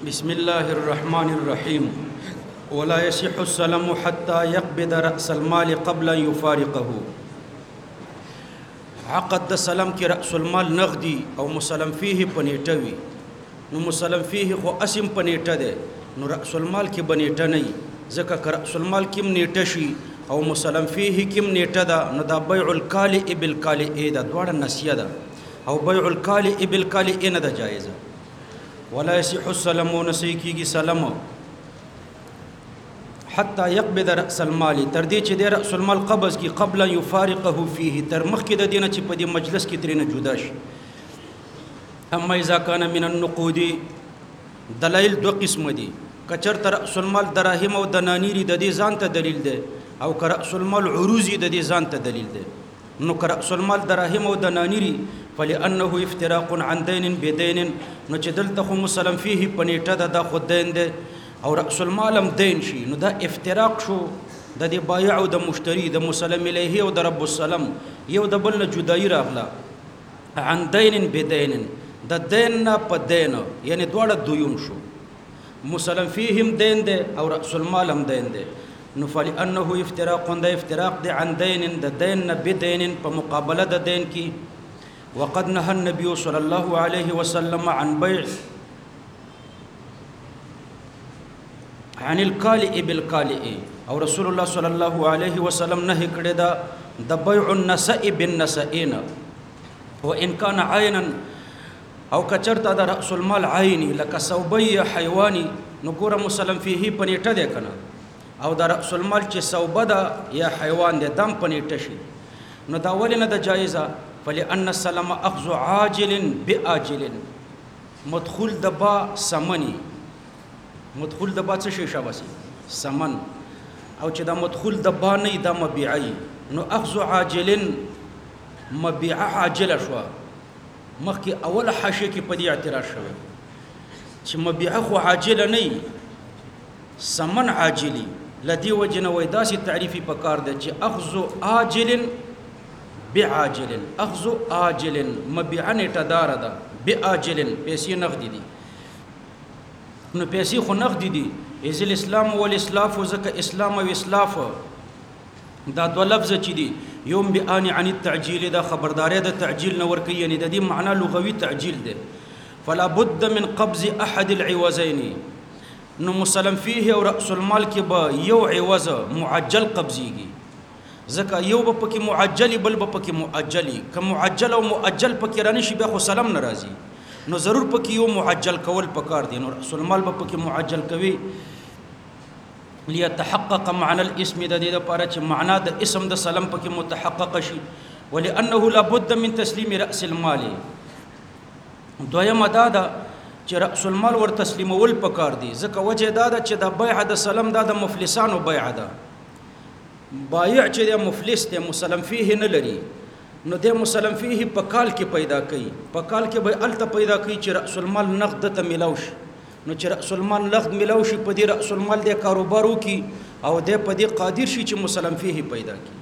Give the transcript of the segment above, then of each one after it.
بسم الله الرحمن الرحيم ولا يصح السلام حتى يقبض رأس المال قبل أن يفارقه. عقد د سلام کې رأس المال نغدي او مسلم فيه پنیټه وي، نو مسلم فيه خو اسم پنیټه ده، نو رأس المال کې بنیټه نه وي، ځکه که رأس المال کې نیټه شي او مسلم فيه کې نیټه ده، نو دا بیع الکالئ بالکالئ ده، دواړه نسیه ده، او بیع الکالئ بالکالئ نه ده جایزه. ولا يصح السلام ونسيكي سلام حتى يقبض رأس المال تر دې چې د رأس المال قبض کی قبل يفارقه فيه تر مخکې د دینه چې په دې مجلس کې ترینه جدا شي. اما اذا كان من النقود دلایل دو قسم دي، کچر تر رأس المال دراهم او دنانير د دې ځان ته دلیل ده، او که رأس المال عروضي د دې ځان ته دلیل ده. نو که رأس المال دراهم او دنانير فلأنه افتراق عن دين بدين، نو چې دلته خو مسلم فيه پنیټه ده، دا خو دین ده، او رأس المال هم دین شي، نو دا افتراق شو د دې بایع او د مشتری د مسلم الیه او د رب السلام یو د بل نه جدایي راغله. عن دین بدین، د دین نه په دین، یعنی دواړه دویون شو، مسلم فيه هم دین ده او رأس المال هم دین ده. نو فلأنه افتراق ده افتراق ده عن دین، د دین نه بدین په مقابله د دین کی. وقد نهى النبي صلى الله عليه وسلم عن بيع عن الكالئ بالكالئ، او رسول الله صلى الله عليه وسلم نهي کړی دا د بيع النساء بالنسائين، وان كان عينا او کچرتا د رأس المال عيني لك صوبي حيواني، نو ګوره مسلم فيه پنیټه ده کنه، او د رأس المال چې صوبه ده یا حیوان ده دم پنیټه شي، نو دا ولې نه ده جایزه؟ فلأن السلام أخذ عاجل بآجل، مدخول دبا سمني، مدخول دبا څه شي شاباسي سمن، او چې دا مدخول دبا نه دا مبيعي، نو أخذ عاجل مبيع عاجل شو. مخکې اول حاشیه کې په دې اعتراض شوی چې مبيع خو عاجل نه سمن عاجلي، لدی وجنه وای داسې تعریفي پکار ده چې أخذ عاجل بعاجل، اخذ عاجل مبيع نټدار ده، بعاجل پیسې نقدي دي، نو پیسې خو نقدي دي. اذ الاسلام والاسلاف، زکه اسلام او اسلاف دا دو لفظ چي دي، يوم بيان عن التعجيل، دا خبرداري د تعجيل نور کوي، یعنی د دې معنی لغوي تعجيل ده. فلا بد من قبض احد العوزين، نو مسلم فيه او رأس المال کې به یو عوض معجل قبضيږي، ځکه یو به پکې معجلی بل به پکې مؤجلی، که معجل او مؤجل پکې رانه شي بیا خو سلام ناراضي، نو ضرور پکې یو معجل کول پکار دي، نو رأس المال به پکې معجل کوي. ليتحقق معنى الاسم، د دې لپاره چې معنا د اسم د سلام پکې متحقق شي. ولانه لابد من تسليم راس المال، دویمه دا ده چې رأس المال ور تسلیمول پکار دي، ځکه وجه دا ده چې د بیع د سلام دا د مفلسانو بیع ده، بایع چې د مفلس ته مسلم فيه نه لري، نو د مسلم فيه په کال کې پیدا کوي، په کال کې به الته پیدا کوي چې رأس المال نقد ته ملاوي شي، نو چې رأس المال نقد ملاوي شي په دې رأس المال د کاروبار وکي او د په دې قادر شي چې مسلم فيه پیدا کوي.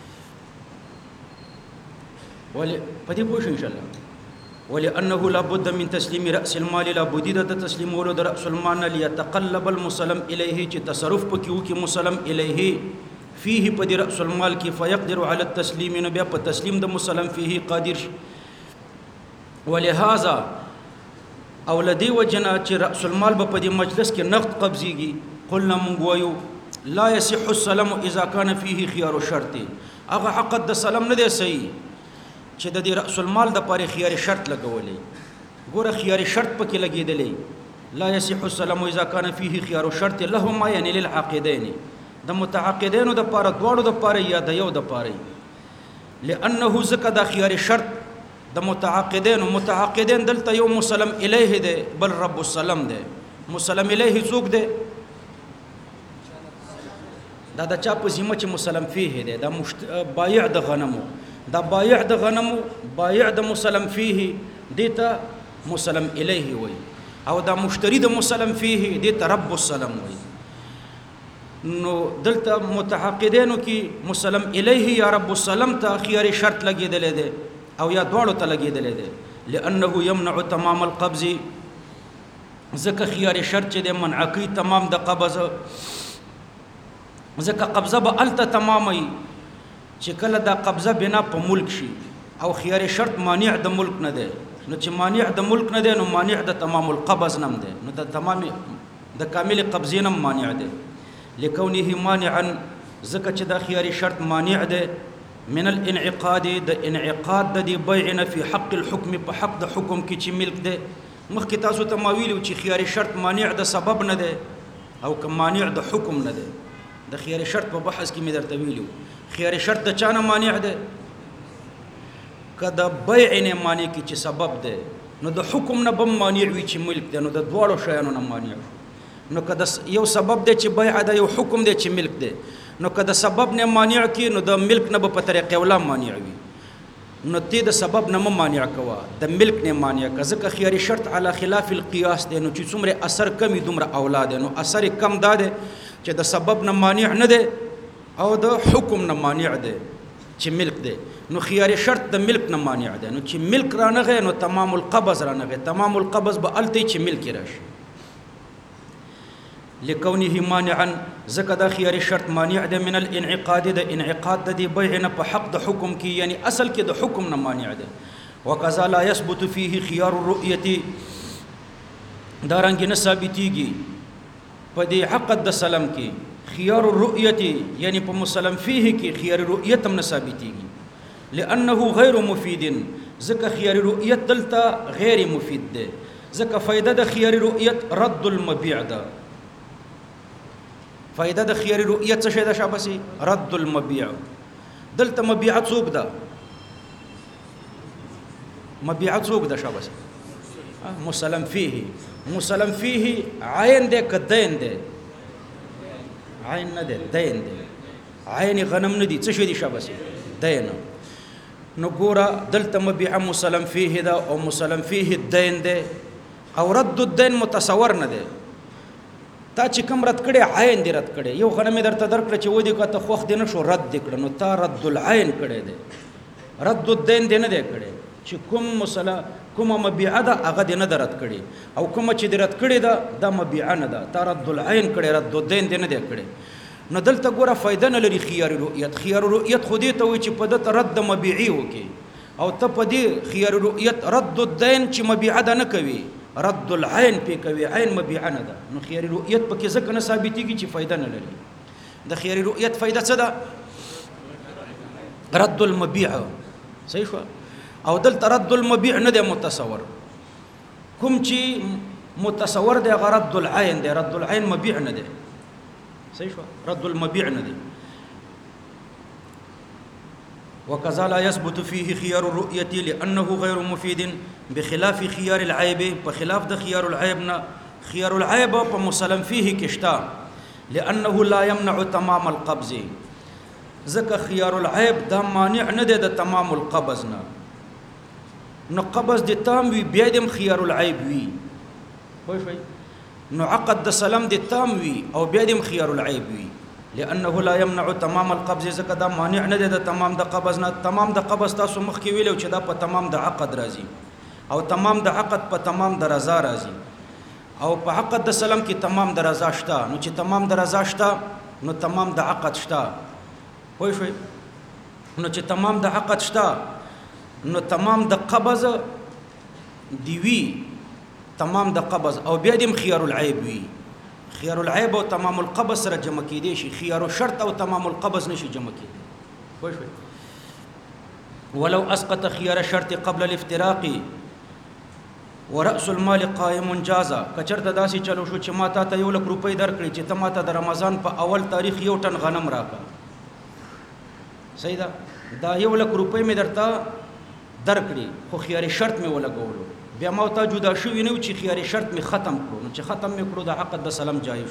ولې په دې پوه شئ ان شاء الله. ولانه لابد من تسليم راس المال، لابد د تسلیمولو د رأس المال ليتقلب المسلم الیه، چې تصرف پکې وکي مسلم الیه فيه پدې رأس المال کې، فيقدر على التسليم، نو بیا په تسلیم د مسلم فيه قادر شي. ولهذا او لدی وجنا چې رأس المال په دې مجلس کې نقد قبضيږي، قلنا مونږ وایو لا يصح السلام اذا كان فيه خيار شرط، هغه عقد د سلام نه دی صحیح چې د دې رأس المال د پاره خيار شرط لګولې، ګوره خيار شرط پکې لګېدلې. لا يصح السلام اذا كان فيه خيار شرط لهما، يعني للعاقدين، د متعاقدینو د پاره دواړو د پاره یا د یو د پاره، لانه زکه د خيار شرط د متعاقدین دلته یو مسلم الیه ده بل رب السلام ده. مسلم الیه څوک ده؟ دا د چا په ذمه چې مسلم فيه ده، دا بایع د غنمو، دا بایع د غنمو، بایع د مسلم فيه دیتا مسلم الیه وای، او دا مشتری د مسلم فيه دیتا رب السلام وای. نو دلته متعاقدینو کې مسلم الیه یا رب السلام ته خيار شرط لګیدل دي، او یا دواړو ته لګیدل دي، لانه يمنع تمام القبض، ځکه خيار شرط چې د منعقي تمام د قبض ځکه قبضه به الته تمامي چې کله دا قبضه بنا په ملک شي او خيار شرط مانع د ملک نه دی نو چې مانع د ملک نه دی نو مانع د تمام القبض نم دی نو د تمام د کامل قبضې نم مانع دی لکونه مانعا ځکه چې دا خيار شرط مانع دی من الانعقاد د انعقاد د بيعنا في حق الحكم په حق د حکم کې چې ملک دی مخکې تاسو ته ما ویلو چې خيار شرط مانع د سبب نه دی او که مانع د حکم نه دی د خيار شرط په بحث کې مې درته ویلو خيار شرط د چا نه مانع دی که د بیع نه مانع کې چې سبب دی نو د حکم نه به مانع وي چې ملک دی نو د دواړو شیانو نه مانع نو که د یو سبب دی چې بیع ده یو حکم دی چې ملک دی نو که د سبب نه مانع کې نو د ملک نه به په طریقې ولا مانع وي نو تی د سبب نه مانع کوا د ملک نه مانع کا ځکه خيار شرط علی خلاف القياس دی نو چې څومره اثر کمی دومره اولاد نو اثر کم داده چې د سبب نه مانع نه دی او د حکم نه مانع دی چې ملک دی نو خيار شرط د ملک نه مانع دی نو چې ملک رانغه نو تمام القبض رانغه تمام القبض به الته چې ملک راشي لكونه مانعا زکه دا خيار شرط مانع ده من الانعقاد د انعقاد د بيعنا په حق د حکم کې یعنی اصل کې د حکم نه مانع ده وکذا لا يثبت فيه خيار الرؤيه دارنګ نه ثابتيږي په دې حق د سلام کې خيار الرؤيه یعنی په مسلم فيه کې خيار الرؤيه هم نه ثابتيږي لانه غير مفيد زکه خيار الرؤيه دلته غیر مفید ده زکه فائدہ د خيار الرؤيه رد المبيع ده فائدہ د خيار رؤیت څه شي د شابسي رد المبيع دلته مبيع څوک ده مبيع څوک ده شابسي مسلم فيه عين ده کدين ده عين نه ده دين ده عين غنم نه دي څه شي دي شابسي دين نو ګورا دلته مبيع مسلم فيه ده او مسلم فيه الدين ده او رد الدين متصور نه ده تا چې کوم رد کړي عین دې رد کړي یو غنمه درته درکړه چې ودی کته خوخ دې نشو رد دې کړه نو تا رد العین کړي دې رد الدین دې نه دې کړي چې کوم مسله کوم مبيع ده هغه دې نه رد کړي او کوم چې دې رد کړي ده د مبيع نه ده تا رد العین کړي رد الدین دې نه دې کړي نو دلته ګوره فائدہ نه لري خيار رؤیت خو دې ته وي چې په دته رد مبيعي وکي او ته په دې خيار رؤیت رد الدین چې مبيع ده نه کوي رد العين په کوي عين مبيع نه ده نو خيار رؤیت پکې ځکه نه ثابتيږي چې فائدہ نه لري د خيار رؤیت فائدہ څه ده رد المبيع صحیح شو او دلته رد المبيع نه ده متصور کوم چې متصور ده رد العين ده رد العين مبيع نه ده صحیح شو رد المبيع نه ده وكذا لا يثبت فيه خيار الرؤية لأنه غير مفيد بخلاف خيار العيب بخلاف ده خيار العيبنا خيار العيب فمسلم فيه كشتا لأنه لا يمنع تمام القبض ذكر خيار العيب ده مانع ندى ده تمام القبضنا نقبض ده تام وي بيدم خيار العيب وي نعقد ده سلام ده تام وي أو بيدم خيار العيب وي لأنه لا يمنع تمام القبض زکه دا مانع نه ده تمام د قبض نه تمام د قبض تاسو مخکې ویلو چې دا په تمام د عقد راځي او تمام د عقد په تمام د رضا راځي او په عقد د سلام کې تمام د رضا شته نو چې تمام د رضا شته نو تمام د عقد شته وای شو نو چې تمام د عقد شته نو تمام د قبض دی وی تمام د قبض او بیا دیم خيار العيب وی خيار العيب او تمام القبض سره جمع کیدی شي خيار الشرط او تمام القبض نشي جمع کیدی خوښ ولو اسقط خيار الشرط قبل الافتراق ورأس المال قائم جازا کچرته داسي چلو شو چې ماته ته 1 لک روپۍ درکړي چې ته ماته د رمضان په اول تاریخ یو ټن غنم راکا صحیح ده دا 1 لک روپۍ مې درته درکړي خو خيار شرط مې ولګولو بیا ما ته جدا شوی نه چې خيار شرط می ختم کړو نو چې ختم می کړو د عقد د سلام جایز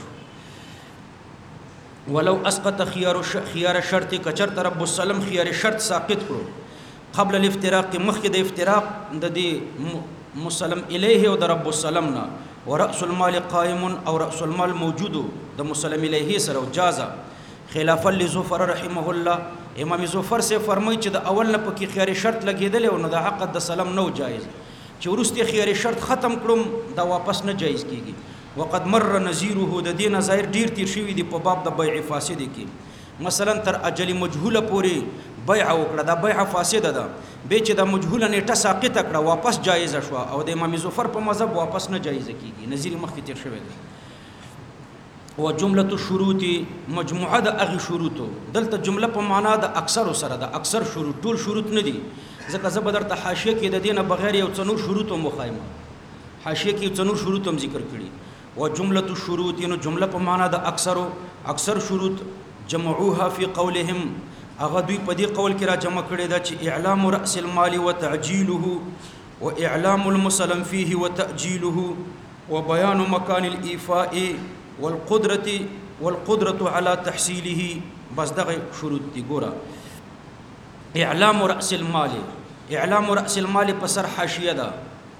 ولو اسقط خيار شرط کچرت رب السلام خيار شرط ساقط کړو قبل الافتراق مخکې د افتراق د دې مسلم الیه او د رب السلام نه ورأس المال قائم او رأس المال موجود د مسلم الیه سره جازا خلافا لزفر رحمه الله امام زفر سے فرمایي چې د اول نه پکې خيار شرط لګیدل او نه د عقد د سلام نو جایز چې وروسته خيار شرط ختم کړم دا واپس نه جایز کیږي وقد مر نظیره د دې نظایر ډیر تیر شوی دی په باب د بیع فاسد کې مثلا تر اجل مجهوله پورې بیع وکړه دا بیع فاسده ده به چې د مجهوله نیټه ساقط کړه واپس جایز شو او د امام ظفر په مذهب واپس نه جایز کیږي نظیر مخکې تیر شوی دی و جمله الشروط مجموعه د اغه شروط دلته جمله په معنا د اکثر سره د اکثر شروط ټول شروط نه دي ځکه زه بدر ته حاشیه کې د دینه بغیر یو څنور شروط مخایمه حاشیه کې څنور شروط هم ذکر کړي و جمله الشروط نو جمله په معنا د اکثر شروط جمعوها فی قولهم هغه دوی په دې قول کې را جمع کړي دا چې اعلام راس المال وتعجيله واعلام المسلم فيه وتاجيله وبيان مكان الايفاء والقدره على تحصيله بس دغه شروط دي ګوره اعلام راس المال پسر حاشیه ده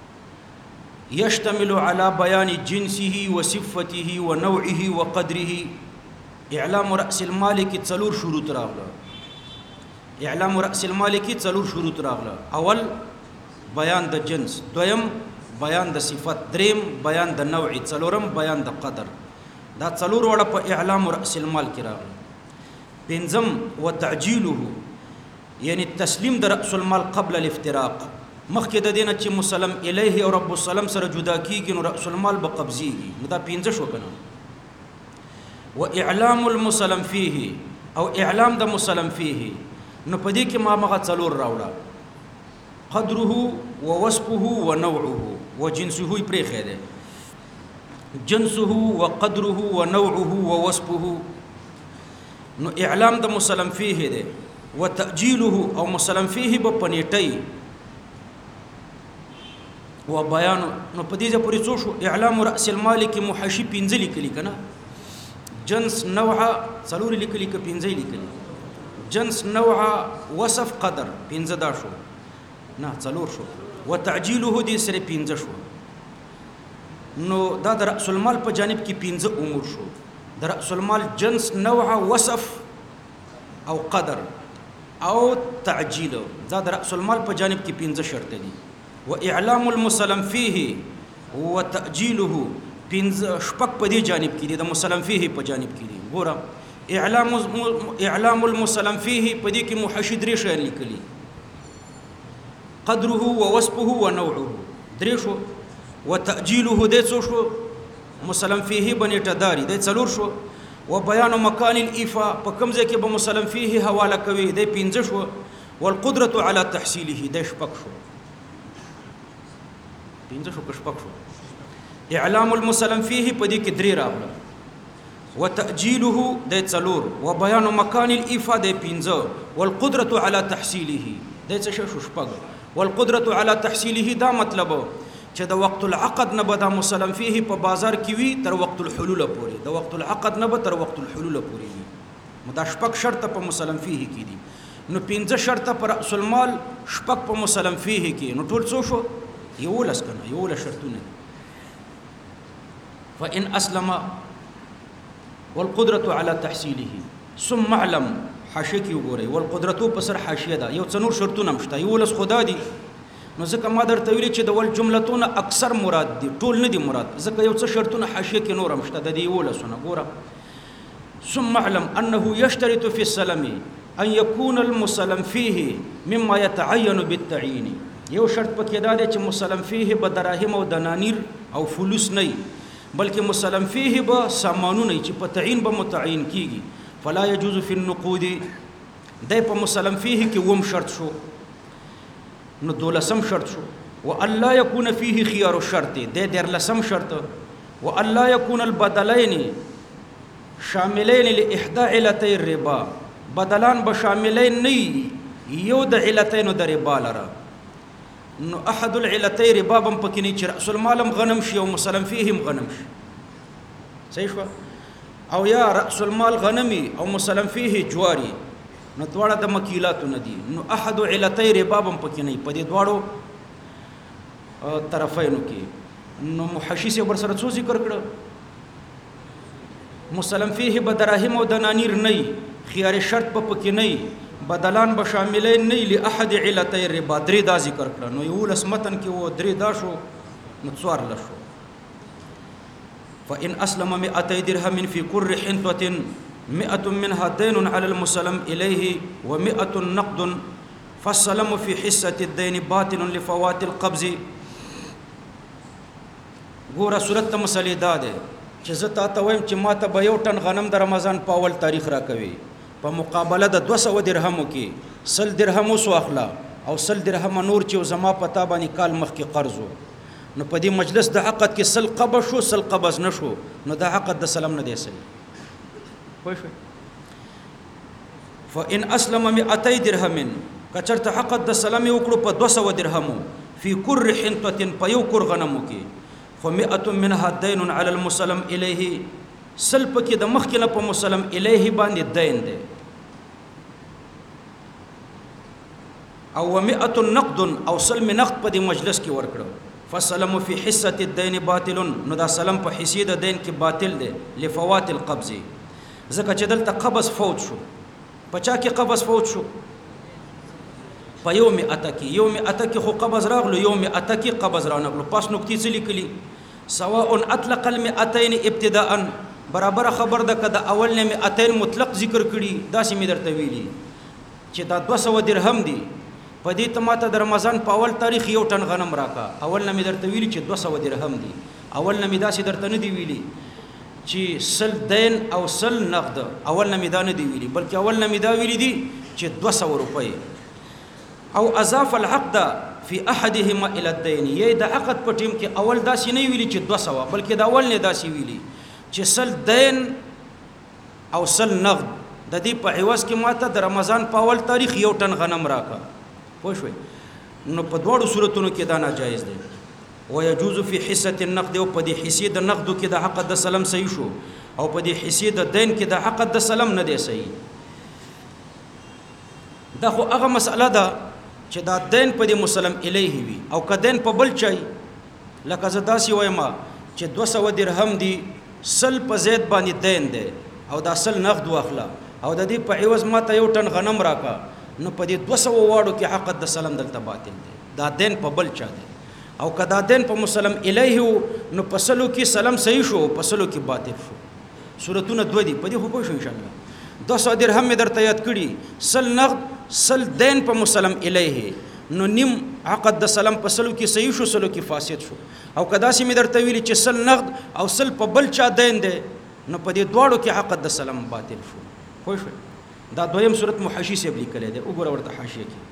يشتمل على بيان جنسه وصفته ونوعه وقدره اعلام راس المال کې څلور شروط راغله اعلام راس المال کې څلور شروط راغله اول بیان د جنس دویم بیان د صفت دریم بیان د نوع څلورم بیان د قدر دا څلور وړه په اعلام راس المال کې راغله پنځم وتعجيله یعنی تسلیم د راس المال قبل الافتراق مخکې د دینه چې مسلم الیه او رب السلام سره جدا کیږي نو راس المال به قبضیږي نو دا پنځه شو کنه واعلام المسلم فيه او اعلام د مسلم فيه نو پدې کې ما مغه څلور راوړه قدره ووصفه ونوعه وجنسه پرې خېده جنسه وقدره ونوعه ووصفه نو اعلام د مسلم فيه ده وتأجيله او مسلم فيه بپنيټي وبيان نو پدې ځ پورې څو شو اعلام راس المال کې محشي پنځه لیکلي کنه جنس نوع څلور لیکلي ک پنځه لیکلي جنس نوع وصف قدر پنځه دا شو نه څلور شو وتعجيله دې سره پنځه شو نو دا د راس المال په جانب کې پنځه امور شو د راس المال جنس نوع وصف او قدر او تعجيل دا د راس المال په جانب کې پنځه شرط دي واعلام المسلم فيه وتأجيله پنځه شپږ په دې جانب کې دي د مسلم فيه په جانب کې دي ګوره اعلام المسلم فيه په دې کې محشد درې شی لیکلي قدره ووصفه ونوعه درې شو وتأجيله دې څو شو مسلم فيه بنیټه داري دې څلور شو وبيان مكان الإيفاء په کوم ځای کې به مسلم فيه حواله کوي دې پنځه شو والقدره على تحصيله دې شپږ شو پنځه شو شپږ شو اعلام المسلم فيه په دې کې درې راغله وتأجيله د څلور وبيان مكان الإيفاء د پنځه والقدره على تحصيله د څه شو شپږ والقدره على تحصيله دا مطلب چې د وقت العقد نه به د مسلم فيه په بازار کې وي تر وقت الحلول پورې د وقت العقد نه به تر وقت الحلول پورې وي دا شپږ شرط په مسلم فيه کې دي نو پنځه شرط پر راس المال شپږ په مسلم فيه کې نو ټول څو شو یولس کنه یولس شرطونه فإن أسلم والقدرة على تحصيله ثم اعلم حاشیه کې وګورئ والقدرة پسر حاشیه ده یو څنور شرطونه مشته یولس خدا دي نو ځکه ما درته ویلي چې د ول جملتونه اکثر مراد دي ټول نه دي مراد ځکه یو څه شرطونه حاشیه کې نور مشته د دې یولسونه ګوره ثم اعلم انه يشترط في السلم ان يكون المسلم فيه مما يتعين بالتعيين یو شرط پکې دا دی چې مسلم فيه به دراهم او دنانیر او فلوس نه بلکې مسلم فيه به سامانونه چې په تعین به متعین کیږي فلا يجوز في النقود دای په مسلم فيه کې وم شرط شو نو دولسم شرط شو والله يكون فيه خيار الشرط د درلسم شرط والله يكون البدلين شاملين لاحدى علتي الربا بدلان بشاملين نه یو د علتين د ربا لره نو احد العلتين ربا بم پکې نه چې راس المال غنم شي او مسلم فيه غنم شي صحیح شو او یا راس المال غنمي او مسلم فيه جواري نو دواړه د مکیلاتو نه دي نو احد علتي ربا بم پکې نه په دې دواړو طرفینو کې نو محشیس ور سره څه ذکر کړ مسلم فيه بدراهم او دنانیر نه خيار شرط په پکې نه بدلان به شاملین نه لاحد علتي الربا درې دا ذکر کړه نو یو لس متن کې و درې دا شو نو څوار لشو فإن أسلم 200 درهم في كل حنطة 100 منها دين على المسلم إليه و100 نقد فالسلم في حصة الدين باطل لفوات القبض ګوره صورت مسلې دا ده چې زه تاته وایم چې ما ته به 1 ټن غنم د رمضان په اول تاریخ راکوي په مقابله د 200 درهمو کې 100 درهم وسو اخلا او 100 درهم نور چې زما پتا باندې کال مخکې قرض نو په دې مجلس د عقد کې 100 قبض شو 100 قبض نشو نو د عقد د سلام نه دی صحیح پوه شئ فإن أسلم 200 درهم کچرته عقد د سلام وکړو په 200 درهمو فی کر حنطة په یو کور غنمو کې فمئة منها دين على المسلم إليه سلپ کې د مخ کې په مسلم إليه باندې دین دی او 100 نقد او سلم نقد په دې مجلس کې ورکړو فسلم في حصة الدين باطل نو دا سلم په حصې د دین کې باطل دی لفوات القبض ځکه چې دلته قبض فوت شو پچا کې قبض فوت شو په یوم اتکی خو قبض راغلو یوم اتکی قبض رانغلو پاس نقطې څه لیکلي سواء اطلق المئتين ابتداء برابر خبر ده کده اول نه 200 مطلق ذکر کړي دا سې مې درته ویلي چې دا 200 درهم دي په دې تماته د رمضان په اول تاریخ 1 ټن غنم راکا اول نه مې درته ویلي چې 200 درهم دي اول نه مې دا سې درته نه دی ویلي چې سل دین او سل نقد اول نه مې دا نه دی ویلي بلکې اول نه مې دا ویلي دي چې 200 روپۍ او اضاف العقد في احدهما الى الدين یی د عقد په ټیم کې اول داسې نه ویلي چې 200 بلکې دا اول نه داسې ویلي چې سل دین او سل نقد د دې په عوض کې ماته د رمضان په اول تاریخ 1 ټن غنم راکا پوه شئ نو په دوړو صورتونو کې دا ناجایز دی ويجوز في حصه النقد او په دې حصې د نقد کې د عقد د سلام صحیح شو او په دې حصې د دین کې د عقد د سلام نه دی صحیح دا خو هغه مسأله ده چې دا دین په دې مسلم الیه وي او که دین په بل چای لکه زه داسې وایم چې 200 درهم دي سل په زید باندې دین دی او دا سل نقد واخله او د دې په عوض ماته 1 ټن غنم راکا نو په دې 200 واړو کې عقد د سلام دلته باطل دی دا دین په بل چا دی او که دا دین په مسلم الیه نو په سلو کې سلام صحیح شو په سلو کې باطل شو صورتونه دوه دي په دې خو پوه شو ان شاء الله 200 درهم مې درته یاد کړي سل نقد سل دین په مسلم الیه نو نیم عقد د سلام په سلو کې صحیح شو سلو کې فاسد شو او کدا سي مې درته ویلي چې سل نقد او سل په بل چا دین دی نو په دې دواړو کې عقد د سلام باطل شو خو شو دا دویم صورت محاشی سے لیکل دی وګوره ورته حاشیه کې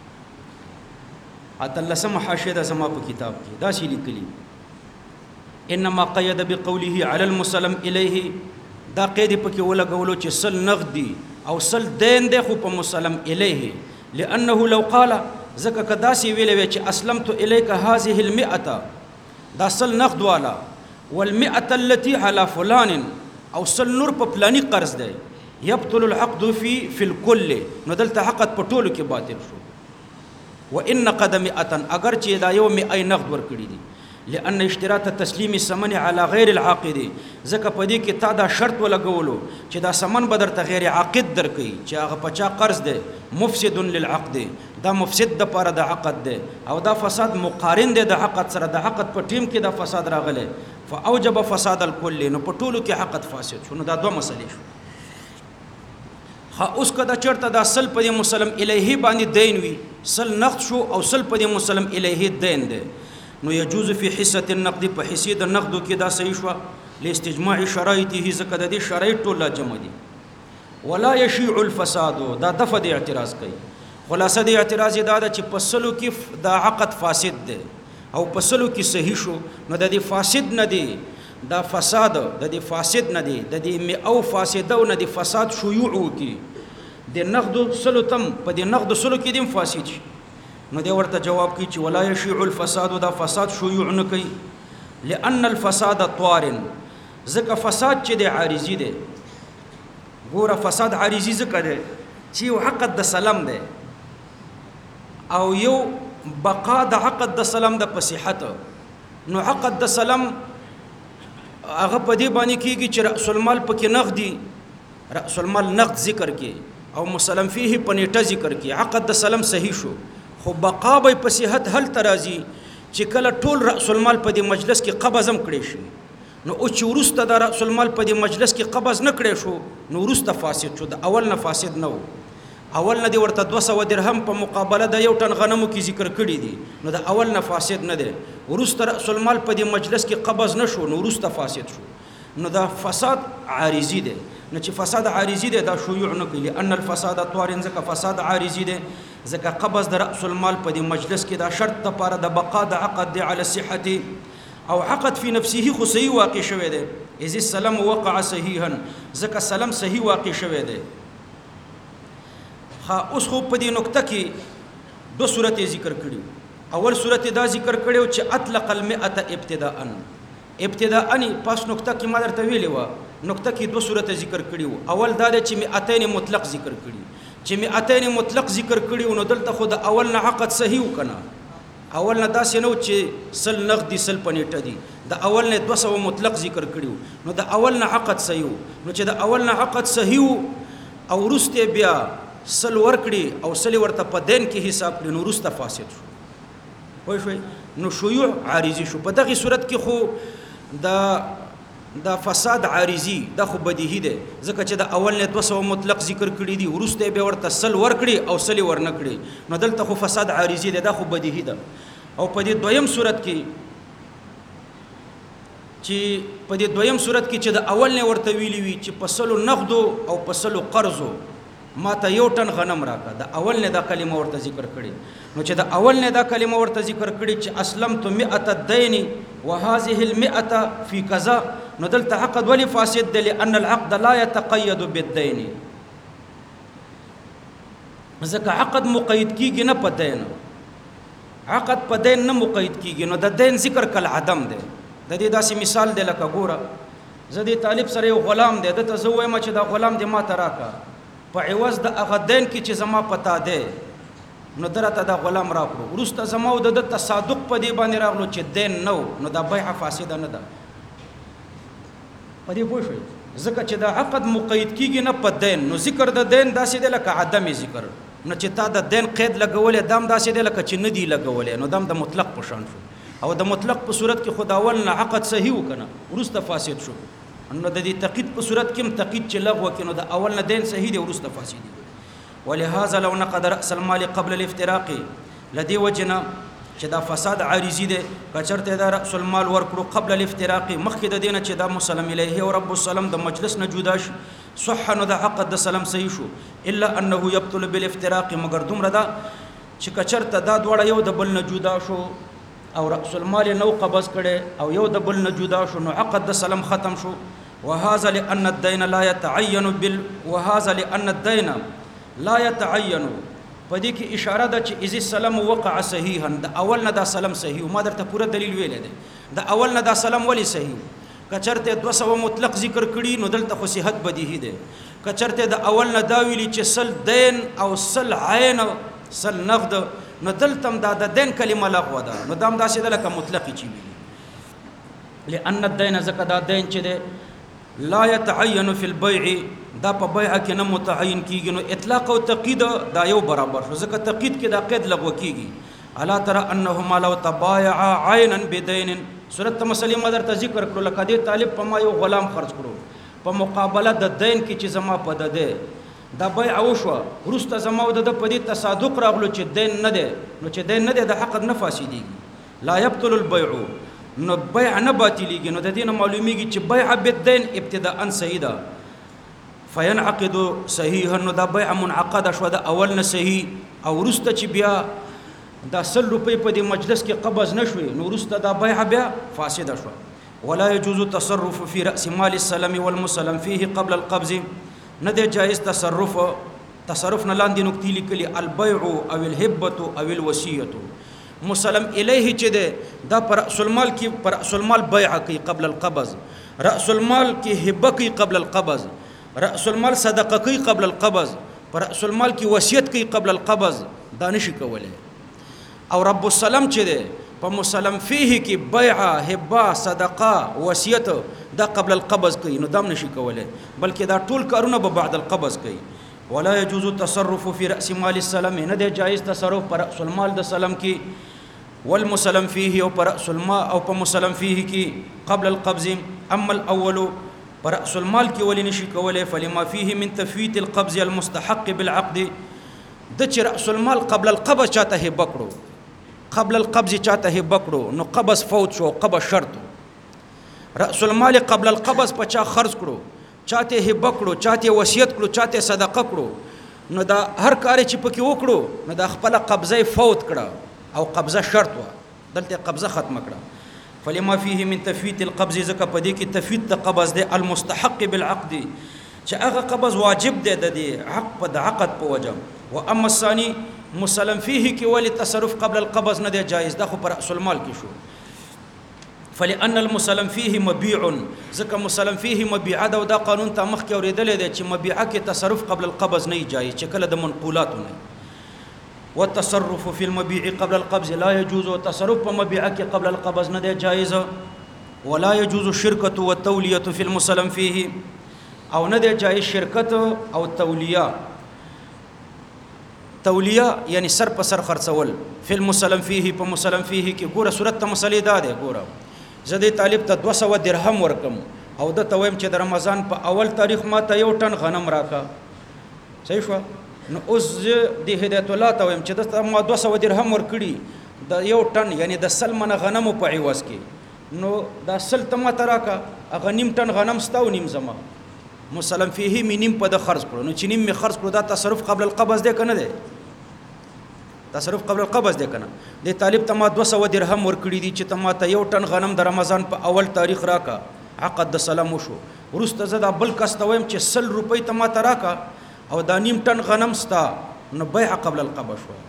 اتلسم حاشیه د سما په کتاب کې دا شی لیکلي انما قید بقوله على المسلم الیه دا قید پکې ولګولو چې سل نقد دی او سل دین دی خو په مسلم الیه لانه لو قال زکه کدا سی ویلې چې اسلمت الیک هذه المئه دا سل نقد والا والمئه التي على فلان او سل نور په پلاني قرض دی يبطل العقد في الكل نو دلته عقد په ټولو کې باطل شو وان قدم اتن اگر چې دا یو می نقد ور کړی دي لأن اشتراط تسلیم الثمن على غیر العاقد زکه پدې کې تا دا شرط ولګولو چې دا ثمن بدر ته غیر عاقد درکې چې هغه پچا قرض ده مفسد للعقد دا مفسد د پاره د عقد ده او دا فساد مقارن ده د عقد سره د عقد په ټیم کې دا فساد راغله فاوجب فساد الكل نو په ټولو کې عقد فاسد شو نو دا دوه مسلې شو اوس کدا چرته دا سل په مسلم الیه باندې دین وی سل نقد شو او سل په مسلم الیه دین ده نو يجوز في حصه النقد په حصې د نقد کې دا صحیح شو لاستجماع شرایطه زکه د دې شرایط ټول جمع دي ولا يشيع الفساد دا دفع د اعتراض کوي خلاصه د اعتراض دا چې پسلو کې دا عقد فاسد ده او پسلو کې صحیح شو نو د دې فاسد نه دی دا فساد د دې فاسد نه دی د دې می او فاسد او نه دی فساد شيوع کی د نقد سلو تم په دې نقد سلو کې دیم فاسد شي نو دی ورته جواب کوي چې ولا يشيع الفساد دا فساد شيوع نه کوي لان الفساد طار ځکه فساد چې د عارضی دی ګوره فساد عارضی ځکه دی چې یو عقد د سلام دی او یو بقا د عقد د سلام د صحت نو عقد د سلام هغه په دې باندې کېږي چې رأس المال پکې نقدي رأس المال نقد ذکر کې او مسلم فيه په نیټه ذکر کی عقد د سلم صحیح شو خو بقا به په صحت هل ترازی چې کله ټول رأس المال په دې مجلس کې قبض هم کړی شي نو او چې ورسته د رأس المال په دې مجلس کې قبض نه کړی شو نو ورسته فاسد شو د اول نه فاسد نه اول نه دی ورته 200 درهم په مقابله د یو ټن غنمو کې ذکر کړی دي نو د اول نه فاسد نه دی ورسته رأس المال په دې مجلس کې قبض نه شو نو ورسته فاسد شو نو دا فساد عارضی دی نو چې فساد عارضی دی دا شیوع نه کوي لأن الفساد طار ځکه فساد عارضی دی ځکه قبض د رأس المال په دې مجلس کې دا شرط لپاره د بقا د عقد دی علی الصحه او عقد فی نفسه خو صحیح واقع شوی دی اذ السلام وقع صحیحا ځکه سلام صحیح واقع شوی دی اوس خو په دې نقطه کې دو صورت ذکر کړي اول صورت دا ذکر کړي چې اطلق المئه ابتداء پس نقطه کې ما درته ویلې و نقطه کې دو صورت ذکر کړي وو اول دا چې مئتين مطلق ذکر کړي چې مئتين مطلق ذکر کړي نو دلته خو د اول نه عقد صحیح وکنه اول نه داسې نو چې سل نقدي سل پنيټه دي د اول نه 200 مطلق ذکر کړي نو د اول نه عقد صحیح نو چې د اول نه عقد صحیح او ورسته بیا سل ورکړي او سل ورته په دین کې حساب کړي نو ورسته فاسد شو وای شوي نو شیوع عارضی شو په دغه صورت کې خو دا فساد عارضی دا خو بدیهی دی ځکه چې د اول نه 200 مطلق ذکر کړي دي ورسته به ورته سل ورکړي او سل ورنکړي نو دلته خو فساد عارضی دی دا خو بدیهی ده او په دې دویم صورت کې چې د اول نه ورته ویلی وي چې په سلو نقدو او په سلو قرضو ما ته یو ټن غنم راکا د اول نه دا کلمه ورته ذکر کړي نو چې د اول نه دا کلمه ورته ذکر کړي چې اسلمت 100 الدين وهذه المئة في كذا نو دلته عقد ولي فاسد دي لأن العقد لا يتقيد بالدين ځکه عقد مقید کیږي نه په دین عقد په دین نه مقید کیږي نو د دین ذکر کل عدم دی د دې داسې مثال دی لکه ګوره زه دې طالب سره یو غلام دی دته زه وایم چې دا غلام دې ما ته راکا په عوض د هغه دین کې چې زما پتا دی نو درته دا غلام راکړو ورسته زما او د تصادق په دی باندې راغلو چې دین نو نو دا بیع فاسده نه ده په دې پوه شئ ځکه چې دا عقد مقید کیږي نه په دین نو ذکر د دین داسې دی لکه عدم ذکر نو چې تا د دین قید لګولې دام داسې دی لکه چې نه دی لګولې نو دام د مطلق په شان شو او د مطلق په صورت کې خداول نه عقد صحیح وکنه ورسته فاسد شو نو د دې تقید په صورت کې هم تقید چې لغوه کې نو د اول نه دین صحیح دی ورسته فاسد دی ولهذا لو نقد رأس المال قبل الافتراق لدي وجنا چې دا فساد عارضی دی کچرته دا رأس المال ورکړو قبل الافتراق مخکې د دینه چې دا مسلم الیه او رب السلام د مجلس نه جدا شي صح نو د عقد د سلام صحیح شو الا انه يبطل بالافتراق مگر دومره دا چې کچرته دا دواړه یو د بل نه جدا شو او رأس المال نو قبض کړي او یو د بل نه جدا شو نو عقد د سلام ختم شو وهذا لأن الدين لا يتعين وهذا لأن الدين لا يتعين پدې کې اشاره ده چې اذ السلام وقع صحیحا د اول نه دا سلام صحیح ما درته پوره دلیل ویل دی د اول نه دا سلام ولی صحیح کچرته 200 مطلق ذکر کړي نو دلته خو صحت بدیهی دی کچرته د اول نه دا ویلی چې سل دین او سل عین سل نقد نو دلته دا د دین کلمه لغوه ده نو دام داسې ده لکه مطلق چی ویلی لأن الدين زکه دا دین چې ده لا يتعين في البيع دا په بیع کې نه متعین کیږي نو اطلاق او تقید دا یو برابر شو ځکه تقید کې دا قید لغوه کیږي الا ترى انهما لو تبايعا عينا بدين صورت مسلې مدر ته ذکر کړو لکه دې طالب په ما یو غلام خرج کړو په مقابله د دین کې چې زما په ده دا بیع وشو ورسته زما او د په دې تصادق راغلو چې دین نه ده نو چې دین نه ده د حق نه فاسديږي لا يبطل البيع نو بیع نه باطلیږي نو د دې معلومیږي چې بیع بالدین ابتداء صحیح فینعقد صحیحا نو دا بیع منعقد شو دا اول نه صحیح او ورسته چې بیا دا 100 روپۍ په دې مجلس کې قبض نشوي نو ورسته دا بیع بیا فاسده شو ولا يجوز التصرف في رأس مال السلم والمسلم فيه قبل القبض نه دی جائز تصرف نه لاندې نکتې لیکلي البيع او الهبه او الوصيه مسلم الیه چې ده دا پر رأس المال کې پر رأس المال بیع کوي قبل القبض رأس المال کې هبه کوي قبل القبض رأس المال صدقه کوي قبل القبض پر رأس المال کې وصیت کوي قبل القبض دانش کوله او رب السلام چې ده په مسلم فيه کې بیع هبه صدقه وصیت دا قبل القبض کوي نو دام نشي کوله بلکې دا ټول کارونه به بعد القبض کوي ولا يجوز التصرف في رأس مال السلم نه دی جایز تصرف پر رأس المال د سلم کی والمسلم فيه او پر رأس المال او پر مسلم فيه کی قبل القبض. اما الاول پر رأس المال کی ولی نشی کوله فلما فيه من تفويت القبض المستحق بالعقد د چې رأس المال قبل القبض چاته هبه کړو قبل القبض چاته هبه کړو نو قبض فوت شو قبض شرط رأس المال قبل القبض په چا خرج کړو چاته هبه کړو چاته وصیت کړو چاته صدقه کړو نو دا هر کار چې پکې وکړو نو دا خپل قبضه فوت کړه او قبضه شرط و دلته قبضه ختم کړه. فلما فيه من تفويت القبض زکه پدې کې تفويت د قبض د المستحق بالعقد چې هغه قبض واجب دی د حق په عقد په وجه. و اما الثاني مسلم فيه کې ولی تصرف قبل القبض نه دی جایز دا خو پر رأس المال کې شو. فلأن المسلم فيه مبيع ځکه مسلم فيه مبيع دا قانون ته مخ کې اوریدل دی چې مبيع کې تصرف قبل القبض نه جایز چې کله د منقولات نه. والتصرف في المبيع قبل القبض لا يجوز تصرف په مبيع کې قبل القبض نه دی جایز. ولا يجوز الشركة والتولية في المسلم فيه او نه دی جایز شرکت او تولیه یعنی سر په سر خرڅول فی المسلم فيه په مسلم فيه کې ګوره صورت ته مسلې دا ده. ګوره زه دې طالب ته 200 درهم ورکم او د تویم چې د رمضان په اول تاریخ ما ته 1 ټن غنم راکا صحیح شو نو اوس د هدایت الله ته ویم چې د ما 200 درهم ورکړي د 1 ټن یعنی د سلمنه غنم په عوض کې نو دا سل ته ما تراکا هغه نیم ټن غنم ستاو نیم زما مسلم فيه می نیم په د خرج کړو نو چې نیم می خرج کړو دا تصرف قبل القبض دی کنه دی تصرف قبل القبض دی کنه. د طالب ته ما 200 درهم ورکړي دي چې ته ما ته 1 ټن غنم د رمضان په اول تاریخ راکا عقد د سلام وشو ورسته زدا بل کس ته ویم چې 100 روپۍ ته ما ته راکا او دا نیم ټن غنم ستا نو بیع قبل القبض شو.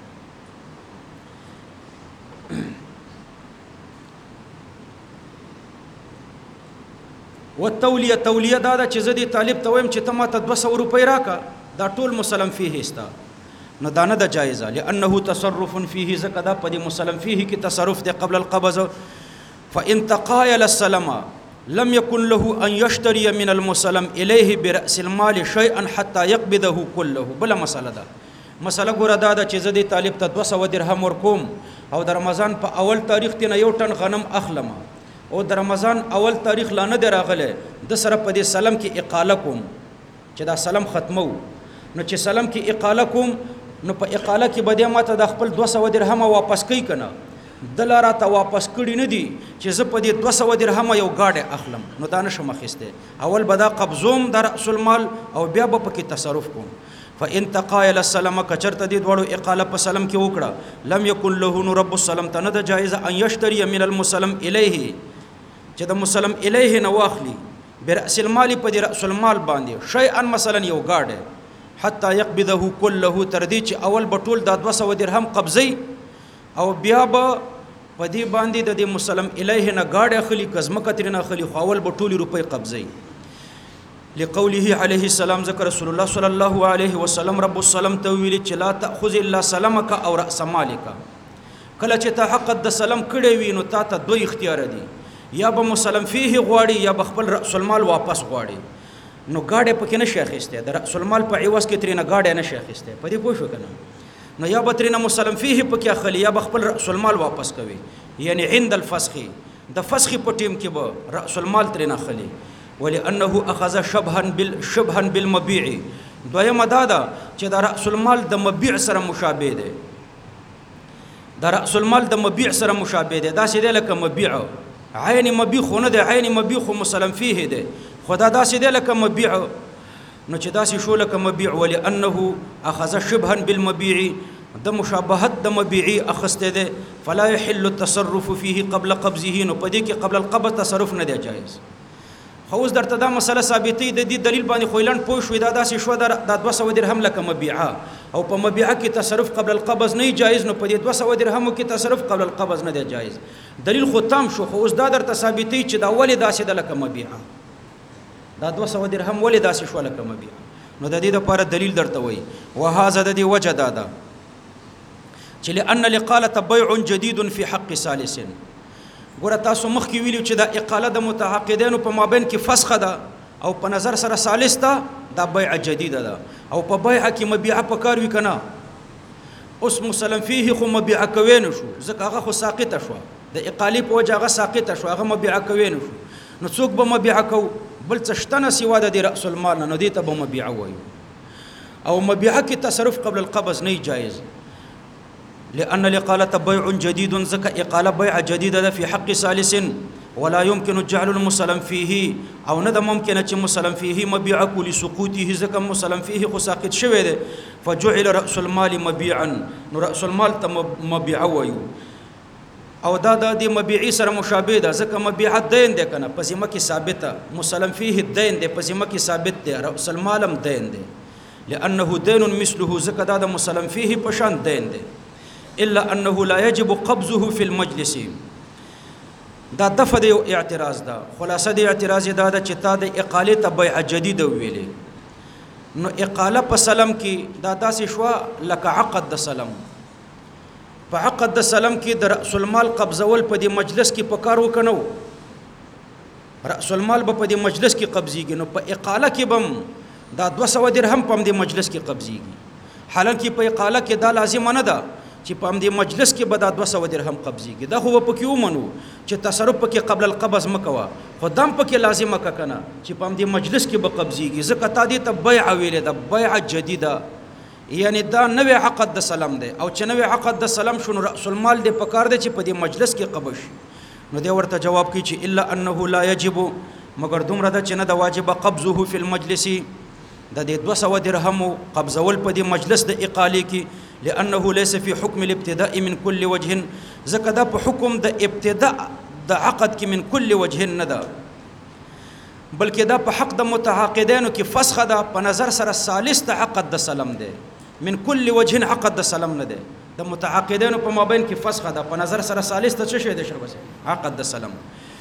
والتولیه تولیه دا چې زدي طالب ته ویم چې ته ما ته 200 روپۍ راکا دا ټول مسلم فيه استا نو دا نه د جایزه لانه تصرف فيه زکه دا په مسلم فيه کې تصرف دی قبل القبض. فان تقايل السلم لم يكن له ان يشتري من المسلم اليه براس المال شيئا حتى يقبضه كله. بلا مساله ده مساله ګوره دا چې زدي طالب ته 200 درهم ورکوم او د رمضان په اول تاریخ ته 1 ټن غنم اخلم او د رمضان اول تاریخ لا نه دراغله د سره په دې سلام کې اقاله کوم چې دا سلام ختمو نو چې سلام کې اقاله کوم نو په اقاله کې بده ماته د خپل 200 درهم واپس کوي کنه دلاره ته واپس کړی نه دي چې زه په دې 200 درهم یو گاډه اخلم نو دا نشم اخیسته اول بدا قبضوم در رأس المال او بیا به پکې تصرف کوم. فان تقايل السلام کچرته دې دوړو اقاله په سلام کې وکړه لم يكن له رب السلام ته نه جایز ان يشتري من المسلم اليه چې د مسلم الیه نه واخلي برأس المال په رأس المال باندې شیئا مثلا یو گاډه حتى يقبضه كله تر دې چې اول بټول د 200 درهم قبضي او بیا به په دې باندې د مسلم الیه نه گاډه اخلي کزمکه تر نه اخلي خو اول بټول روپۍ قبضي. لقوله عليه السلام ذكر رسول الله صلى الله عليه وسلم رب السلام تویل چې لا تاخذ الا سلامك او راس مالك کله چې ته حق د سلام کړي وي نو تا ته دوه اختیار دي یا به مسلم فيه غواړي یا به خپل رأس المال واپس غواړي نو گاډه پکې نه شیخسته د رأس المال په عوض کې ترنه گاډه نه شیخسته په دې پوه شو کنه نو یا به ترنه مسلم فيه پکې اخلي یا به خپل رأس المال واپس کوي یعنی عند الفسخ د فسخ په ټیم کې به رأس المال ترنه اخلي ولانه اخذ شبها بالمبيع دویمه دادا چې د رأس المال د مبيع سره مشابه دی د رأس المال د مبيع سره مشابه دی دا څه دی لکه مبيع عین مبيع خو نه دی عین مبيع خو مسلم فيه دی خدا دا سیده لکه مبيع نو چې دا سی شو لکه مبيع ولانه اخذ شبها بالمبيع د مشابهت د مبيعي اخسته ده فلا يحل التصرف فيه قبل قبضه نو پدې کې قبل القبض تصرف نه دی جایز. خو اوس درته دا مسله ثابتې د دې دلیل باندې خویلند پوه شو دا داسې شو د 200 درهم لکه مبيعه او په مبيعه کې تصرف قبل القبض نه جایز نو په دې 200 درهم کې تصرف قبل القبض نه دی جایز. دلیل خو تام شو خو اوس دا درته ثابتې چې دا ولې داسې د لکه مبيعه دا 200 درهم ولې داسې شو لکه مبيعه نو د دې لپاره دلیل درته وایي وهذا د دې وجه دا چې لأن الاقاله بيع جديد في حق ثالث ګوره تاسو مخکې ویلو چې دا اقاله د متعاقدینو په مابین کې فسخه ده او په نظر سره ثالث ته دا بیع جدیده ده او په بیع کې مبيعه پکار وی کنه اوس مسلم فيه خو مبيعه کوي نه شو ځکه هغه خو ساقطه شو د اقالی په وجه هغه ساقطه شو هغه مبيعه کوي نه شو نو څوک به مبيعه کو بل څه شته نه سوا د رأس المال نه دي ته به مبيعه وایو او مبيعه کې تصرف قبل القبض نه جایز لأن الإقالة بيع جديد زكا إقالة بيع جديدة في حق ثالث ولا يمكن جعل المسلم فيه او ندى ممكن چې مسلم فيه مبيع كل سقوطه زكا مسلم فيه خساقط شوی ده فجعل رأس المال مبيعا نو رأس المال ته مبيع ويو او دا د مبيعي سره مشابه ده زکه مبيع دین ده کنه پس مکه ثابته مسلم فيه دین ده پس مکه ثابت ده رأس المال هم دین ده لانه دين مثله زکه دا مسلم فيه پشان دین ده الا انه لا يجب قبضه في المجلس دا دفع دی اعتراض دا خلاصه دی اعتراض دا چې تا د اقاله ته بیع جدید ویلې نو اقاله په سلام کې دا داسې شو لکه عقد د سلام په عقد د سلام کې د رأس المال قبضول په دې مجلس کې پکار وکنو رأس المال په دې مجلس کې قبضيږي نو په اقاله کې بم دا 200 درهم په دې مجلس کې قبضيږي حالانکه په اقاله کې دا لازم نه ده چې په دې مجلس کې به دا 200 درهم قبضيږي دا خو په کې ومنو چې تصرف پکې قبل القبض مکوا خو دم پکې لازمه کنه چې په دې مجلس کې به قبضيږي ځکه تا دې ته بیع ویلې ده بیع جديده یعنی دا نوې عقد د سلام ده او چې نوې عقد د سلام شنو رأس المال دې پکار دي چې په دې مجلس کې قبض نو دې ورته جواب کوي چې الا انه لا يجب مگر دومره ده چې نه د واجب قبضه فی المجلس د دې 200 درهم قبضول په دې مجلس د اقاله کې لانه ليس في حكم الابتداء من كل وجه زکه دا په حکم د ابتداء د عقد کې من كل وجه نه ده بلکې دا په حق د متعاقدینو کې فسخ ده په نظر سره ثالث د عقد د سلام ده من كل وجه عقد د سلام نه ده د متعاقدینو په مابین کې فسخ ده په نظر سره ثالث ته څه شی ده شربس عقد د سلام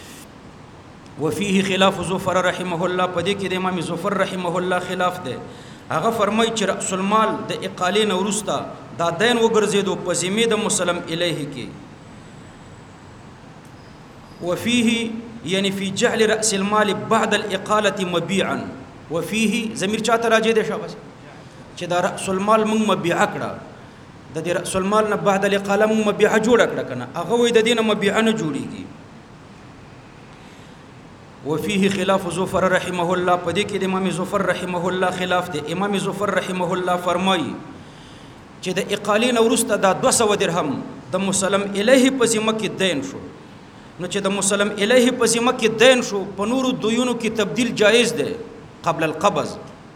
وفيه خلاف زفر رحمه الله پدې کې د امام زفر رحمه الله خلاف ده هغه فرمایي چې رأس المال د اقاله نورستا دا دین وګرځیدو په ذمه د مسلم الیه کې وفيه يعني في جعل رأس المال بعد الإقالة مبيعا وفيه ضمير چاته راځي د شابه چې دا رأس المال موږ مبيع کړه د دې رأس المال نه بعد الإقالة موږ مبيع جوړ کړه کنه هغه وې د دینه مبيع نه جوړيږي وفيه خلاف زفر رحمه الله پدې کې د امام زفر رحمه الله خلاف دی امام زفر رحمه الله فرمایي چې د اقالین ورسته دا 200 درهم د مسلم الیه په ذمه کې دین شو نو چې د مسلم الیه په ذمه کې دین شو په نورو دویونو کې تبديل جایز دی قبل القبض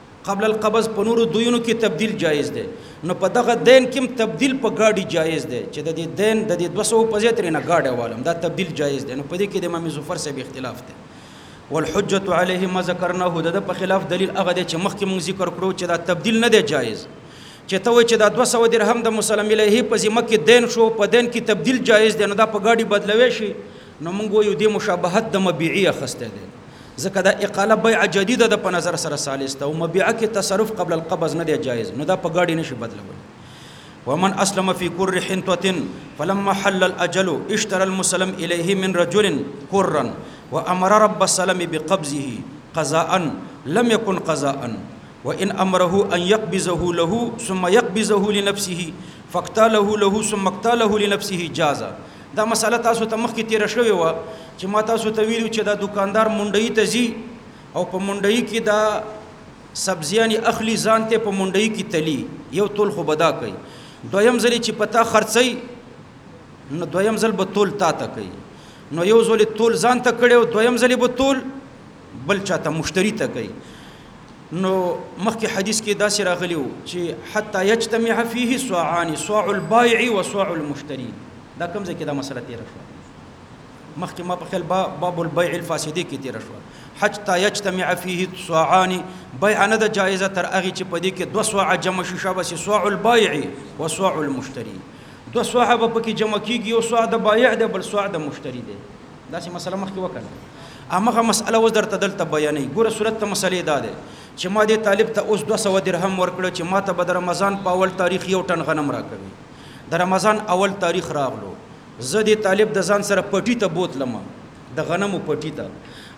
په نورو دویونو کې تبديل جایز دی نو په دغه دین کې تبديل په گاډي جایز دی چې د دې دین د 200 په ځای ترې نه گاډي والم دا تبديل جایز دی نو په دې کې د امام زفر سره به اختلاف دی والحجه عليه ما ذكرناه د په خلاف دلیل هغه دی چې مخکې موږ ذکر کړو چې دا تبديل نه دی جایز چې ته وای چې دا 200 درهم د مسلم الیه په ذمه کې دین شو په دین کې تبديل جایز دی نو دا په گاډي بدلوي شي نو موږ یو د مشابهت د مبيعيه خسته دي ځکه دا اقاله بیع جديده د په نظر سره ثالث ته او مبيعه کې تصرف قبل القبض نه دی جایز نو دا په گاډي نشي بدلول ومن اسلم في كر حنطه فلما حل الاجل اشترى المسلم اليه من رجل كرا وامر رب السلام بقبضه قضاء لم يكن قضاء وان امره ان يقبضه له ثم يقبضه لنفسه فاقتاله له ثم اقتاله لنفسه جاز دا مساله تاسو ته مخکې تیر شوی و چې ما تاسو ته ویلو چې دا دکاندار منډي ته زی او په منډي کې دا سبزیانی اخلي ځان ته په منډي کې تلی یو تول خو بدا کوي دویم ځل چې پتا خرڅي نو دویم ځل به تول تا ته کوي نو یو ځل تول ځان ته کړي او دویم ځل به تول بل چاته مشتری ته کوي نو مخکې حدیث کې دا سره راغلیو چې حتی یجتمع فيه صاعان صاع البائع وصاع المشتري دا کوم ځکه دا مسله تیر شو مخکې ما په خیال باب البيع الفاسدي کې تیر شو حتی یجتمع فيه صاعان بيع نه د جایزه تر اغه چې پدې کې 2 صاع جمع شي شابه صاع البائع وصاع المشتري 2 صاع به پکې جمع کیږي او صاع د بائع دی بل صاع د مشتري دی دا چې مسله مخکې وکړه امغه مسله و درته دلته بیانې ګوره صورت ته مسلې دا ده چې ما دې طالب ته اوس 200 درهم ورکړه چې ما ته به د رمضان په اول تاریخ یو ټن غنم راکوي د رمضان اول تاریخ راغلو زه دې طالب د ځان سره پټی ته بوتلم د غنمو پټی ته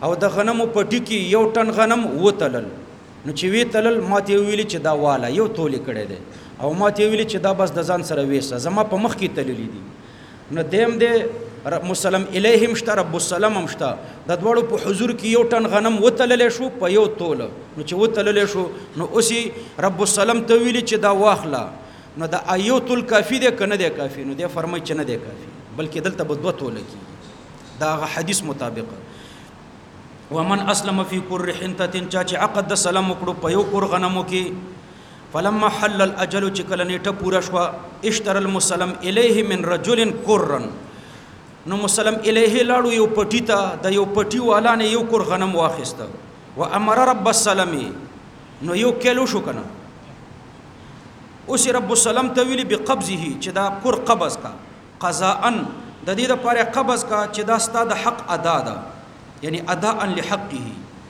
او د غنمو پټي کې یو ټن غنم وتلل نو چې وی تلل ماته ویلي چې دا والا یو تولی کړی دی او ماته ویلي چې دا بس د ځان سره وېسه زما په مخ کې تللی دي نو دیم دې مسلم الیه مشته رب السلام مشته د دوړو په حضور کې یو ټن غنم وتلل شو په یو تول نو چې وتلل شو نو اوسي رب السلام ته ویلي چې دا واخلا نو دا ایو تول کافی دی کنه دی کافی نو دی فرمای چې نه دی کافی بلکې دلته به دوه تول کی دا حدیث مطابق ومن اسلم فی کر حنتة چا عقد د سلام وکړو په یو کور غنمو کې فلما حل الاجل چې کله نیټه پوره شو اشتر المسلم الیه من رجل کرن نو مسلم الیه لاړو یو پټی ته د یو پټی والا نه یو کور غنم واخیسته و امر رب السلام نو یو کلو شو کنه اوس رب السلام ته ویلی بقبضه چې دا کور قبض کا قضاء د دې لپاره قبض کا چې دا ستاسو حق ادا ده یعنی اداء لحقه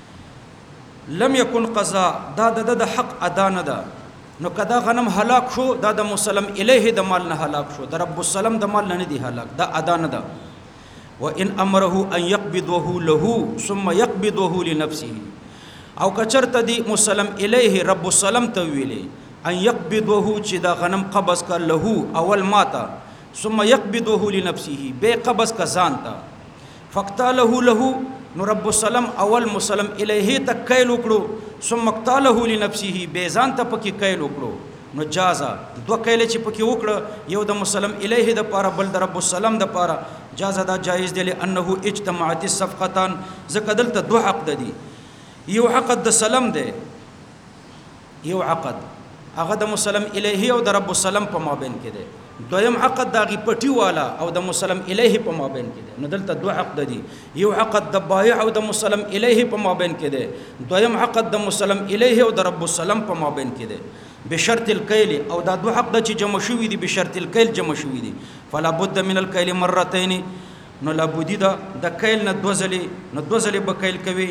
لم يكن قضاء دا د حق ادا نه ده نو کدا غنم هلاک شو دا د مسلم الیه د مال نه هلاک شو د رب السلام د مال نه دی هلاک دا ادا نه ده وان امره ان يقبضه له ثم يقبضه لنفسه او کچرته دی مسلم الیه رب السلام ته ویلي ان يقبضه چې دا غنم قبض کا له اول ماتا ثم يقبضه لنفسه به قبض کا ځان تا فقتاله له نو رب السلام اول مسلم الیه تک کایل وکړو ثم قتاله لنفسه به ځان ته پکې کایل وکړو نو جازا دوه کایل چې پکې وکړه یو د مسلم الیه د پاره بل د رب السلام د پاره جازا دا جایز دی لانه اجتماعت الصفقتان زکه دلته دوه عقد دي یو عقد د سلام دی یو عقد هغه د مسلم الیه او د رب السلام په مابین کې دی دویم عقد د غی پټی والا او د مسلم الیه په مابین کې دی نو دلته دوه عقد دي یو عقد د بایع او د مسلم الیه په مابین کې دی دویم عقد د مسلم الیه او د رب السلام په مابین کې دی بشرط الکیل او دا دوه عقد چې جمع شوی دي بشرط الکیل جمع شوی دي فلا بد من الکیل مرتين نو لا بد د کیل نه دوزلی به کیل کوي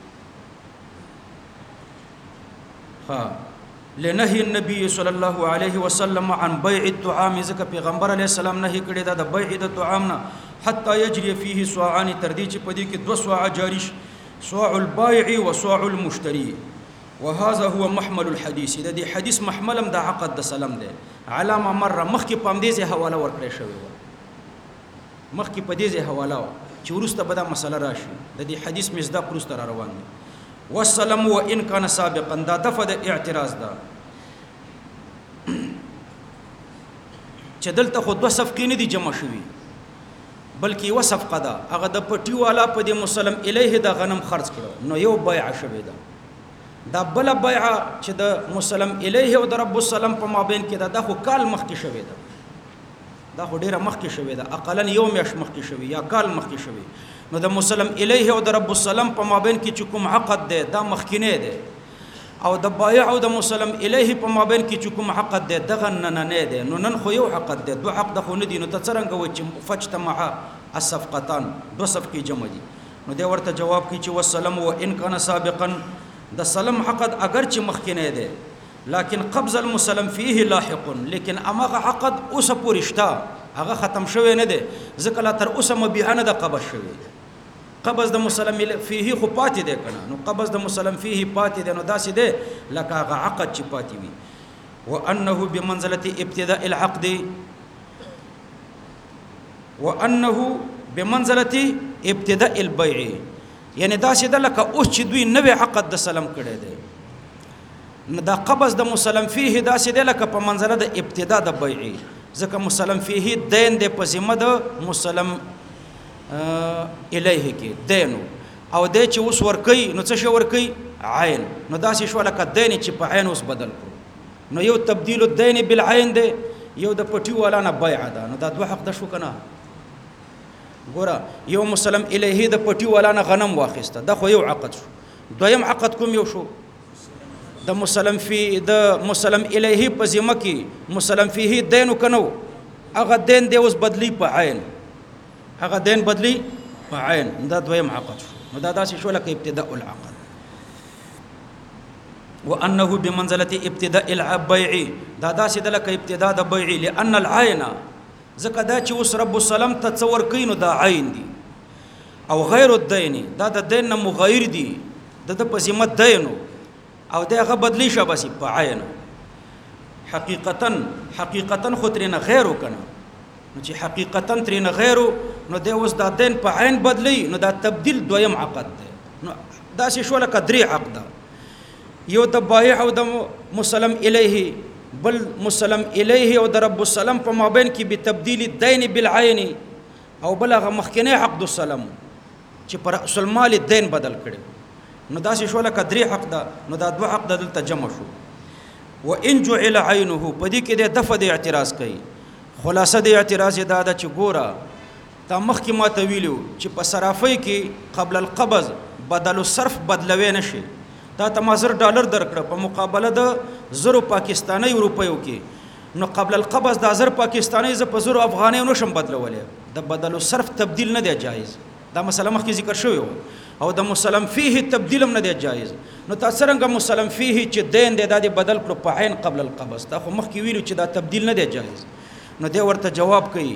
ها لنهي النبي صلى الله عليه وسلم عن بيع الطعام ذکر پیغمبر علیه السلام نهي کړی دا د بيع د طعام نه حتى يجري فيه صاعان تردی چې پدې کې دو صاع جاری صاع البائع وصاع المشتري وهذا هو محمل الحديث د دې حدیث محملم د عقد د سلام دی علامه مره مخکې پام دې ځای حواله ورکړی شوی و مخکې په دې ځای حواله چې ورسته به دا مسله راشي د دې حدیث مصداق ورسته را روان دی والسلام وان كان سابقا دا دفع د اعتراض ده چې دلته خو دوه صفقې نه دي جمع شوي بلکې یو صفقه ده هغه د پټي والا په دې مسلم الیه د غنم خرڅ کړو نو یو بیع شوی ده دا بل بیع چې د مسلم الیه او د رب السلام په مابین کې ده دا خو کال مخکې شوی ده دا خو ډیره مخکې شوی ده اقلا یو میاشت مخکې شوی یا کال مخکې شوی نو د مسلم الیه او د رب السلام په مابین کې چې کوم عقد ده دا مخکینه ده او د بایع او د مسلم الیه په مابین کې چې کوم عقد ده دغه نه ده نو نن خو یو عقد ده دوه عقد خو نه دي نو ته څنګه و چې فجتمع الصفقتان دو صفقې جمع دي نو دی ورته جواب کوي چې والسلام وان كان سابقا د سلام عقد اگر چې مخکینه ده لكن قبض المسلم فيه لاحق لیکن امغه عقد اوس پورشتا هغه ختم شوی نه ده ځکه لا تر اوسه مبيح نه ده قبض شوی قبض د مسلم فيه خو پاتې ده کنه نو قبض د مسلم فيه پاتې ده نو داسې ده لکه هغه عقد چې پاتې وي وانه بمنزله ابتداء العقد وانه بمنزله ابتداء البيع یعنی داسې ده لکه اوس چې دوی نوې عقد د سلام کړی ده دا قبض د مسلم فيه داسې ده لکه په منزله د ابتداء د بيع ځکه مسلم فيه دین د په ذمه د مسلم الیه کې دینو او د چې اوس ورکی نو څه شو ورکی عین نو داسې شو لکه دین چې په عین اوس بدل کړو نو یو تبديل الدین بالعین ده یو د پټي والا نه بیع ده نو دا دوه حق ده شو کنه ګوره یو مسلم الیه د پټي والا نه غنم واخیسته دا خو یو عقد شو دویم عقد کوم یو شو د مسلم الیه په ذمه کې مسلم فيه دینو کنو هغه دین دی اوس بدلی په عین هغه دین بدلی په عین دا دویم عقد شو نو دا داسې شو لکه ابتداء العقد وانه بمنزله ابتداء البيع دا داسې د لکه ابتداء د بيع لان العين ځکه دا چې اوس رب السلام تصور کینو دا عین دی او غیر الدین دا د دین نه مغیر دي د په ذمه دینو او دغه بدلی شه بس په عین حقیقتا خو ترنه غیرو کنه نو چې حقیقتا ترنه غیرو نو د اوس دا دین په عین بدلی نو دا تبدیل دویم عقد ده نو دا شی شو لکه درې عقد یو د بایع او د مسلم الیه بل مسلم الیه او د رب السلام په مابین کې به تبدیل الدین بالعین او بلغه مخکنه عقد السلام چې پر اصل مال دین بدل کړي نو دا شی شو لکه درې عقد نو دا دوه عقد دلته جمع شو وان جعل عینه پدې کې د دفع د اعتراض کوي خلاصه د اعتراض دا ده چې ګوره تا مخکې ما ته ویلو چې په صرافۍ کې قبل القبض بدل الصرف بدلوي نشي دا ته ما $10 درکړه په مقابله د 0 پاکستاني روپیو کې نو قبل القبض د 1000 پاکستاني ز په 0 افغاني نشم بدلولې د بدل الصرف تبديل نه دی جایز دا مسله مخکې ذکر شوی او د مسلم فيه تبديل هم نه دی جایز نو تاسو څنګه مسلم فيه چې دین دی د بدل کړو په عین قبل القبض دا خو مخکې ویلو چې دا تبديل نه دی جایز نو دی ورته جواب کوي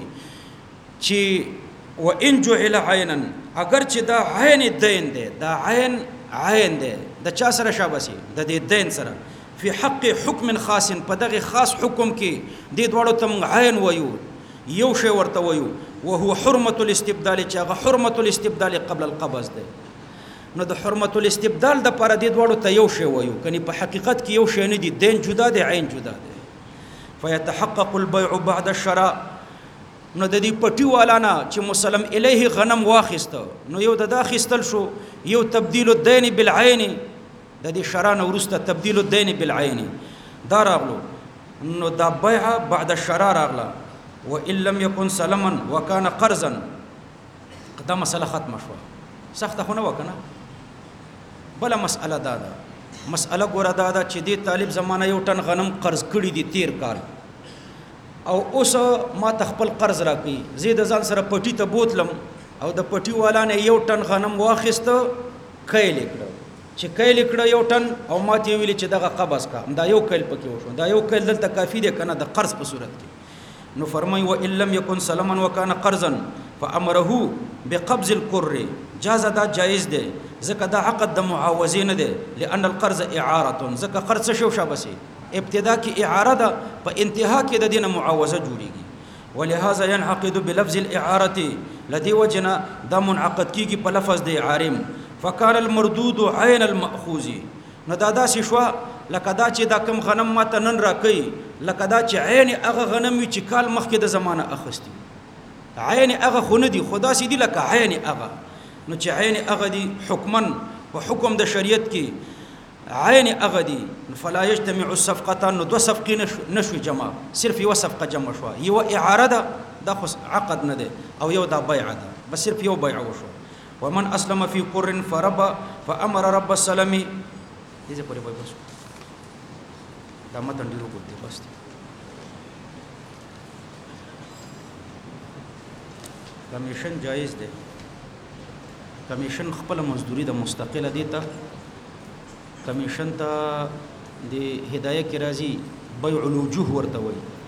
چې وان جعل عینا اگر چې دا عین دین دی دا عین دی د چا سره شابسي د دې دین سره په حق حکم خاص په دغه خاص حکم کې د دوړو تم عین وایو یو شی ورته وایو وهو حرمه الاستبدال چې هغه حرمه الاستبدال قبل القبض دی نو د حرمه الاستبدال د پر د دوړو ته یو شی وایو کني په حقیقت کې یو شی نه دی دین جدا دی عین جدا دی فيتحقق البيع بعد الشراء نو د دې پټي والانا چې مسلم الیه غنم واخیسته نو یو د داخستل شو یو تبديل الدين بالعين د دې شرانه ورسته تبديل الدين بالعين دا راغلو نو دا بيع بعد الشراء راغله وان لم يكن سلما وكان قرضا دا مسله ختمه شو سخته خو نه وکنه بل مساله دا مساله ګوره دا چې دې طالب زمانه یو ټن غنم قرض کړی دی 13 کال او اوس ما تخپل قرض راکې زید ځان سره پټی ته بوتلم او د پټی والا نه یو ټن غنم واخیسته کایل کړ چې کایل کړ یو ټن او ما ته ویل چې دغه قبض کا دا یو کایل پکې وشو دا یو کایل دلته کافی دی کنه د قرض په صورت کې نو فرمای و ان لم يكن سلما وكان قرضا فامره بقبض القر جاز دا جائز دی ځکه دا عقد د معاوضه نه دی لان القرض اعاره ځکه قرض شو شابسي ابتدا کې اعاره ده په انتها کې د دینه معاوضه جوړیږي ولهذا ينعقد بلفظ الاعاره لدي وجنا دا منعقد کیږي په لفظ د اعارم فكان المردود عين الماخوذ نو دا شوا لکه دا چې دا کم غنم ماته نن راکې لکه دا چې عین هغه غنم چې کال مخکې د زمانه اخستي عین هغه خو نه دي خدا سي دي لکه عین هغه نو چې عین هغه دي حکمن په حکم د شریعت کې عین هغه دي فلا يجتمع الصفقتان نو دو صفقې نشوي جمع صرف یو صفقه جمع شو یو اعاره ده دا خو عقد نه ده او یو دا بيع ده بس صرف یو بيع وشو ومن اسلم في قر فرب فامر رب السلام دې په لري بس دا متن ډیرو کوي بس کمیشن جایز ده کمیشن خپل مزدوری د مستقله دي ته کمیشن ته د هدايه کې راځي بيع الوجوه ورته وي